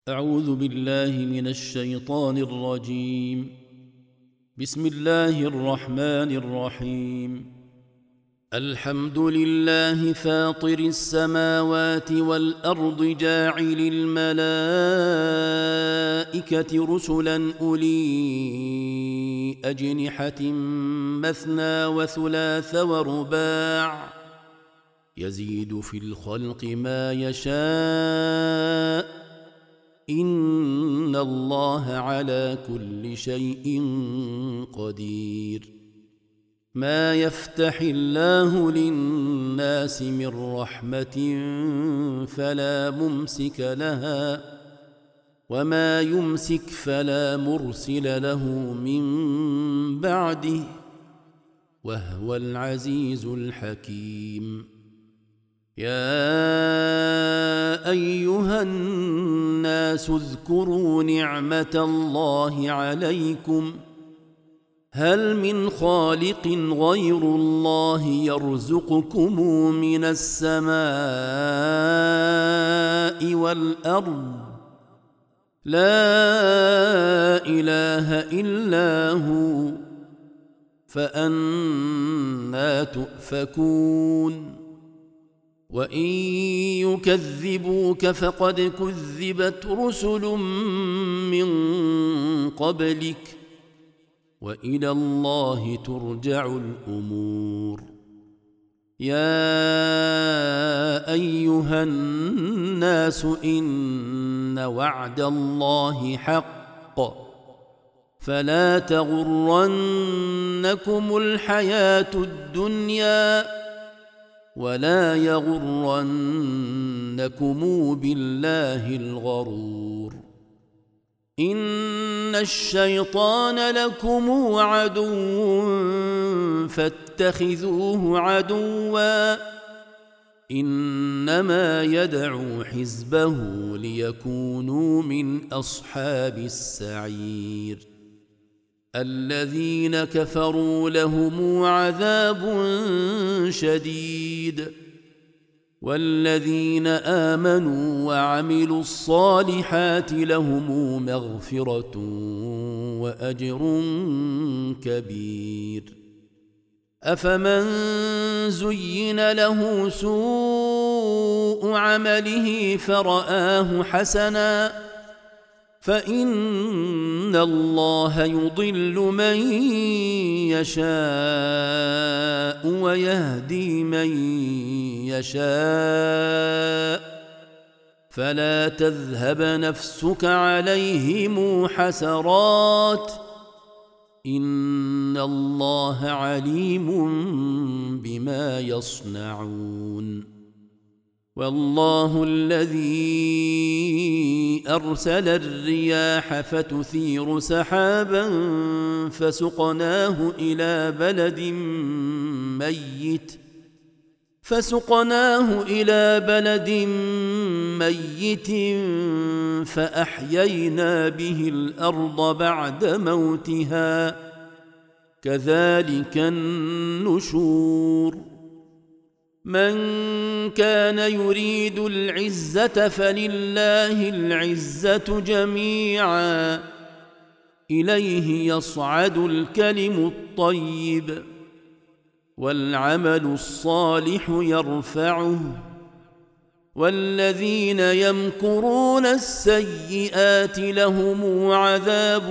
أعوذ بالله من الشيطان الرجيم. بسم الله الرحمن الرحيم. الحمد لله فاطر السماوات والأرض جاعل الملائكة رسلا أولي أجنحة مثنى وثلاث ورباع يزيد في الخلق ما يشاء إن الله على كل شيء قدير. ما يفتح الله للناس من رحمة فلا ممسك لها وما يمسك فلا مرسل له من بعده وهو العزيز الحكيم. يا أيها الناس اذكروا نعمة الله عليكم هل من خالق غير الله يرزقكم من السماء والأرض لا إله إلا هو فأنى تؤفكون. وإن يكذبوك فقد كذبت رسل من قبلك وإلى الله ترجع الأمور. يا أيها الناس إن وعد الله حق فلا تغرنكم الحياة الدنيا ولا يغرنكم بالله الغرور. إن الشيطان لكم عدو فاتخذوه عدوا إنما يدعو حزبه ليكونوا من أصحاب السعير. الذين كفروا لهم عذاب شديد والذين آمنوا وعملوا الصالحات لهم مغفرة وأجر كبير. أفمن زين له سوء عمله فرآه حسنا فإن الله يضل من يشاء ويهدي من يشاء فلا تذهب نفسك عليهم حسرات إن الله عليم بما يصنعون. والله الذي أرسل الرياح فتثير سحابا فسقناه إلى بلد ميت فأحيينا به الأرض بعد موتها كذلك النشور. من كان يريد العزة فلله العزة جميعا إليه يصعد الكلم الطيب والعمل الصالح يرفعه والذين يمكرون السيئات لهم عذاب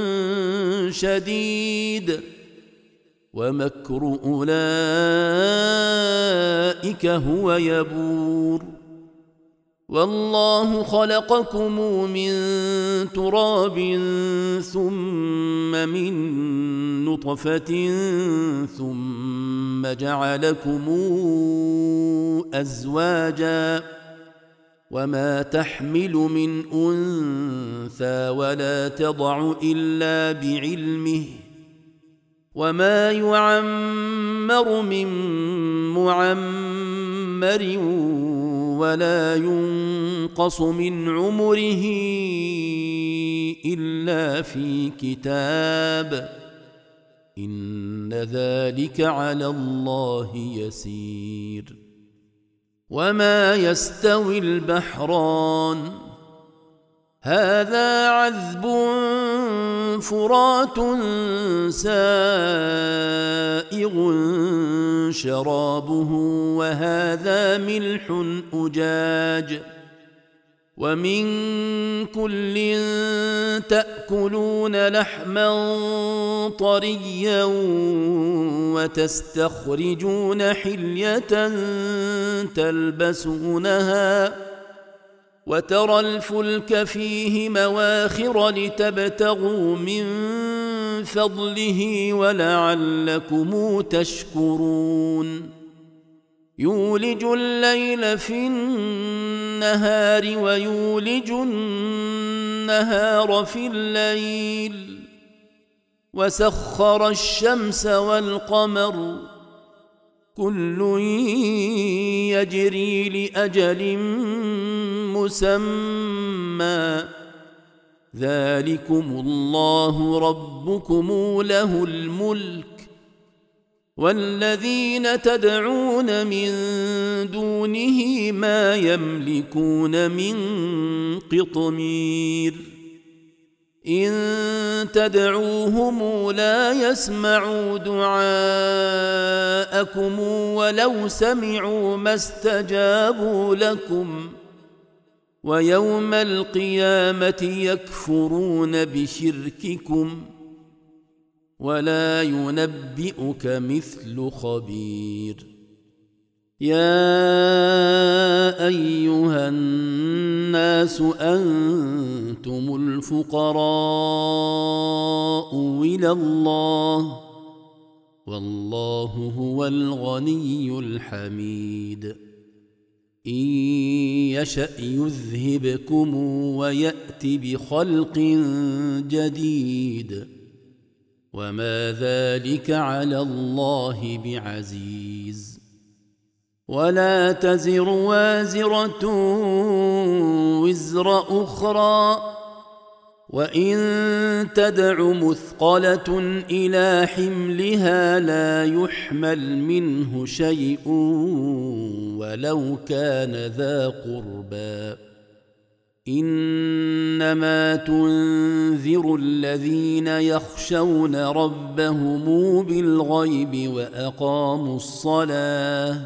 شديد ومكر أولئك هو يبور. والله خلقكم من تراب ثم من نطفة ثم جعلكم أزواجا وما تحمل من أنثى ولا تضع إلا بعلمه وما يعمر من معمر ولا ينقص من عمره إلا في كتاب إن ذلك على الله يسير. وما يستوي البحران هذا عذب فرات سائغ شرابه وهذا ملح أجاج ومن كل تأكلون لحما طريا وتستخرجون حلية تلبسونها وترى الفلك فيه مواخر لتبتغوا من فضله ولعلكم تشكرون يولج الليل في النهار ويولج النهار في الليل وسخر الشمس والقمر كل يجري لأجل مسمى ذلكم الله ربكم له الملك والذين تدعون من دونه ما يملكون من قطمير إن تدعوهم لا يسمعوا دعاءكم ولو سمعوا ما استجابوا لكم ويوم القيامة يكفرون بشرككم ولا ينبئك مثل خبير يا أيها الناس أنتم الفقراء إلى الله والله هو الغني الحميد إن يشأ يذهبكم ويأت بخلق جديد وما ذلك على الله بعزيز ولا تزر وازرة وزر أخرى وإن تدع مثقلة إلى حملها لا يحمل منه شيء ولو كان ذا قربى إنما تنذر الذين يخشون ربهم بالغيب وأقاموا الصلاة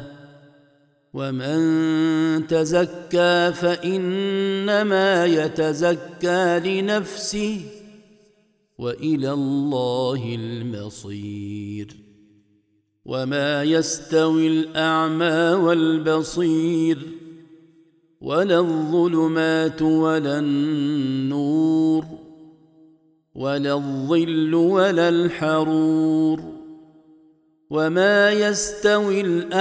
ومن تزكى فإنما يتزكى لنفسه وإلى الله المصير وما يستوي الأعمى والبصير ولا الظلمات ولا النور ولا الظل ولا الحرور وما يستوي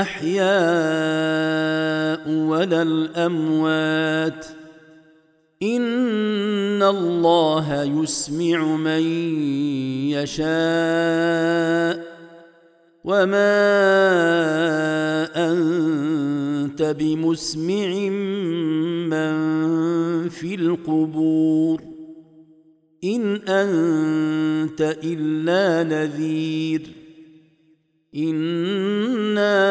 الأحياء ولا الأموات إن الله يسمع من يشاء وما أنت بمسمع من في القبور إن أنت إلا نذير إنا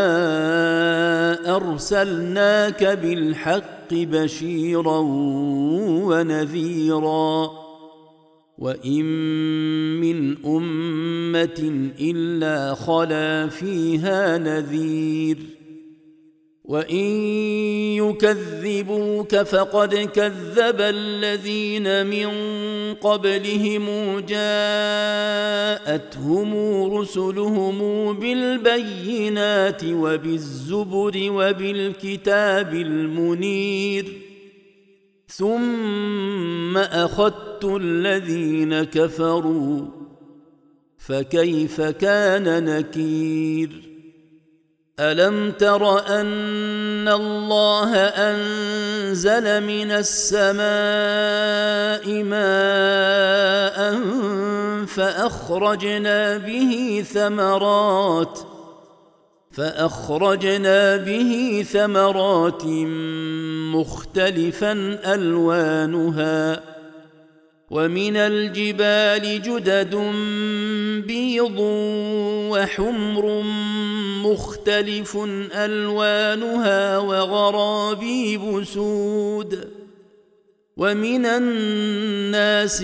أرسلناك بالحق بشيرا ونذيرا وإن من أمة إلا خلا فيها نذير وإن يكذبوك فقد كذب الذين من قبلهم جاءتهم رسلهم بالبينات وبالزبر وبالكتاب المنير ثم أخذت الذين كفروا فكيف كان نكير ألم تر أن الله أنزل من السماء ماء فأخرجنا به ثمرات مختلفا ألوانها ومن الجبال جدد بيض وحمر مختلف ألوانها وغرابيب سود ومن الناس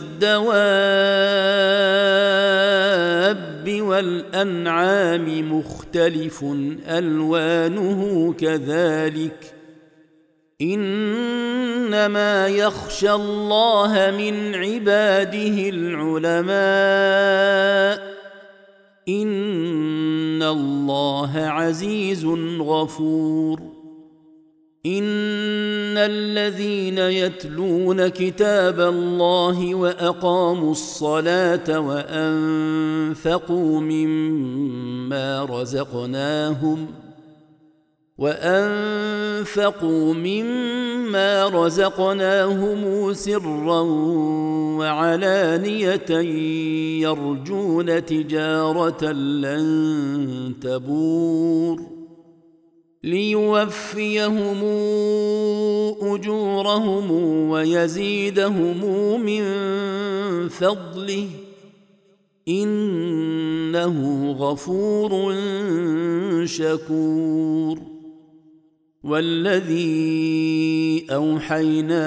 والدواب والأنعام مختلف ألوانه كذلك إنما يخشى الله من عباده العلماء إن الله عزيز غفور إن الذين يتلون كتاب الله وأقاموا الصلاة وأنفقوا مما رزقناهم سرا وعلانية يرجون تجارة لن تبور ليوفيهم أجورهم ويزيدهم من فضله إنه غفور شكور والذي أوحينا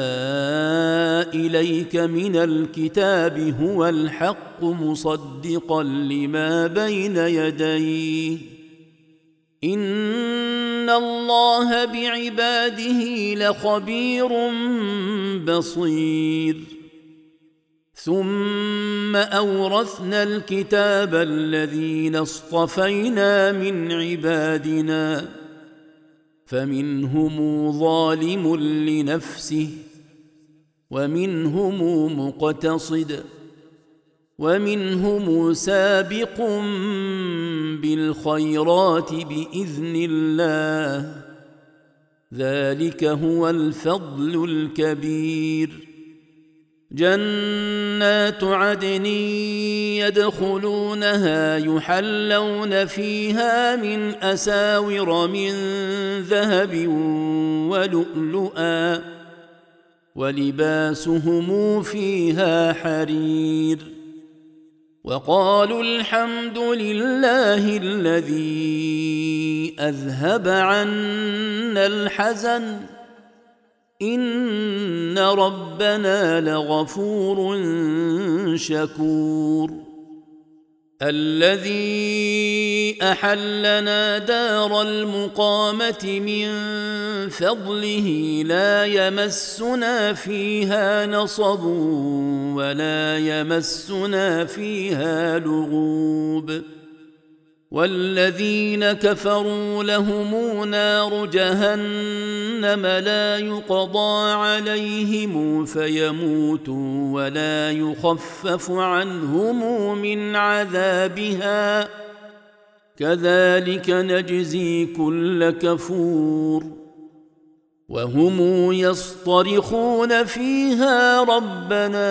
إليك من الكتاب هو الحق مصدقا لما بين يديه إن الله بعباده لخبير بصير ثم أورثنا الكتاب الذين اصطفينا من عبادنا فمنهم ظالم لنفسه ومنهم مقتصد ومنهم سابق بالخيرات بإذن الله ذلك هو الفضل الكبير جنات عدن يدخلونها يحلون فيها من أساور من ذهب ولؤلؤا ولباسهم فيها حرير وقالوا الحمد لله الذي أذهب عنا الحزن إن ربنا لغفور شكور الذي أحلنا دار المقامة من فضله لا يمسنا فيها نصب ولا يمسنا فيها لغوب والذين كفروا لهم نار جهنم لا يقضى عليهم فيموتوا ولا يخفف عنهم من عذابها كذلك نجزي كل كفور وهم يصطرخون فيها ربنا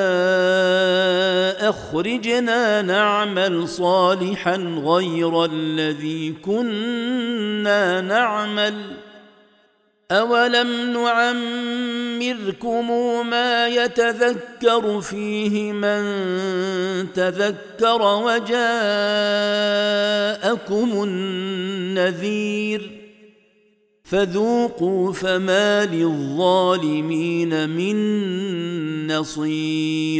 أخرجنا نعمل صالحا غير الذي كنا نعمل أولم نعمركم ما يتذكر فيه من تذكر وجاءكم النذير فذوقوا فما للظالمين من نصير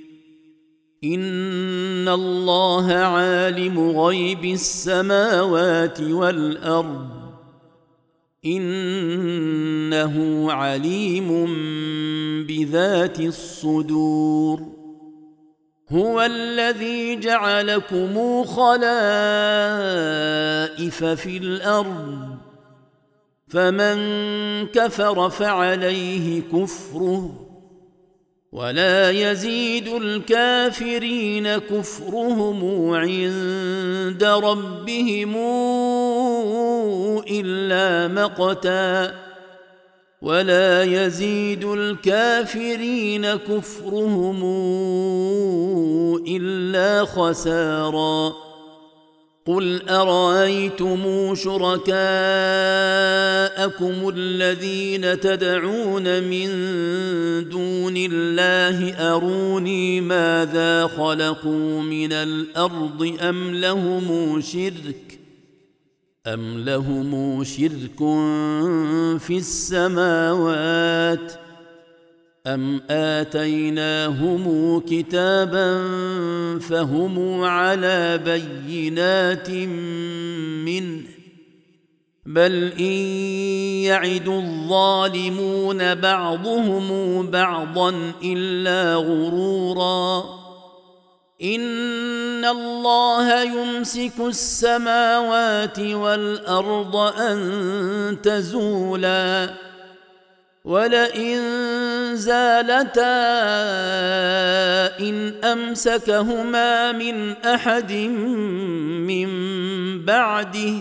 إن الله عالم غيب السماوات والأرض إنه عليم بذات الصدور هو الذي جعلكم خلائف في الأرض فمن كفر فعليه كفره ولا يزيد الكافرين كفرهم عند ربهم إلا مقتا ولا يزيد الكافرين كفرهم إلا خسارا قل أرأيتم شركاءكم الذين تدعون من دون الله أروني ماذا خلقوا من الأرض أم لهم شرك في السماوات أم آتيناهم كتابا فهم على بينات منه بل إن يعد الظالمون بعضهم بعضا إلا غرورا إن الله يمسك السماوات والأرض أن تزولا ولئن زالتا إن أمسكهما من أحد من بعده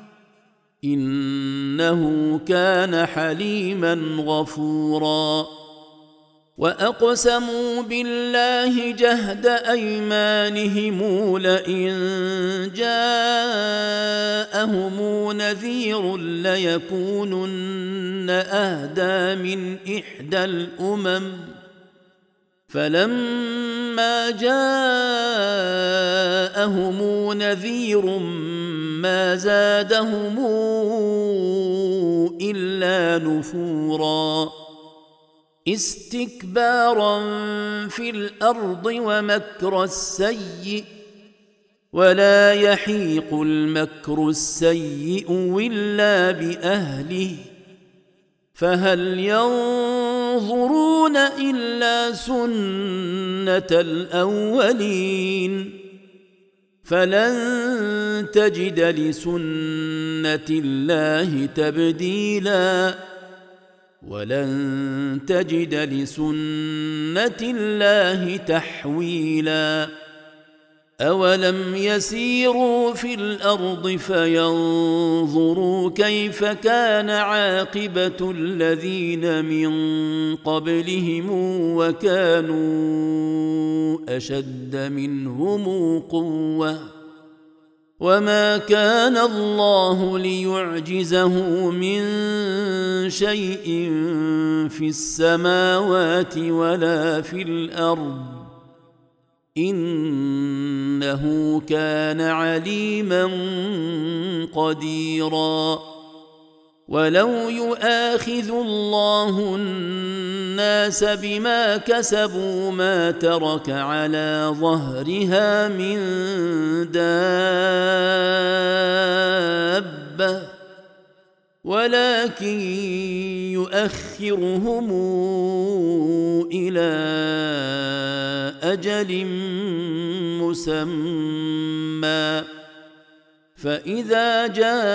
إنه كان حليما غفورا وأقسموا بالله جهد أيمانهم لئن جاءهم نذير ليكونن أهدى من إحدى الأمم فلما جاءهم نذير ما زادهم إلا نفورا استكبارا في الأرض ومكر السيء ولا يحيق المكر السيء إلا بأهله فهل ينظرون إلا سنة الأولين فلن تجد لسنة الله تبديلا ولن تجد لسنة الله تحويلا أولم يسيروا في الأرض فينظروا كيف كان عاقبة الذين من قبلهم وكانوا أشد منهم قوة وما كان الله ليعجزه من شيء في السماوات ولا في الأرض إنه كان عليما قديرا ولو يؤاخذ الله الناس بما كسبوا ما ترك على ظهرها من دابة ولكن يؤخرهم إلى أجل مسمى فإذا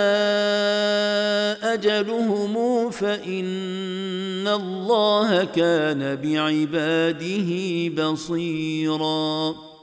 جاء أجلهم فإن الله كان بعباده بصيراً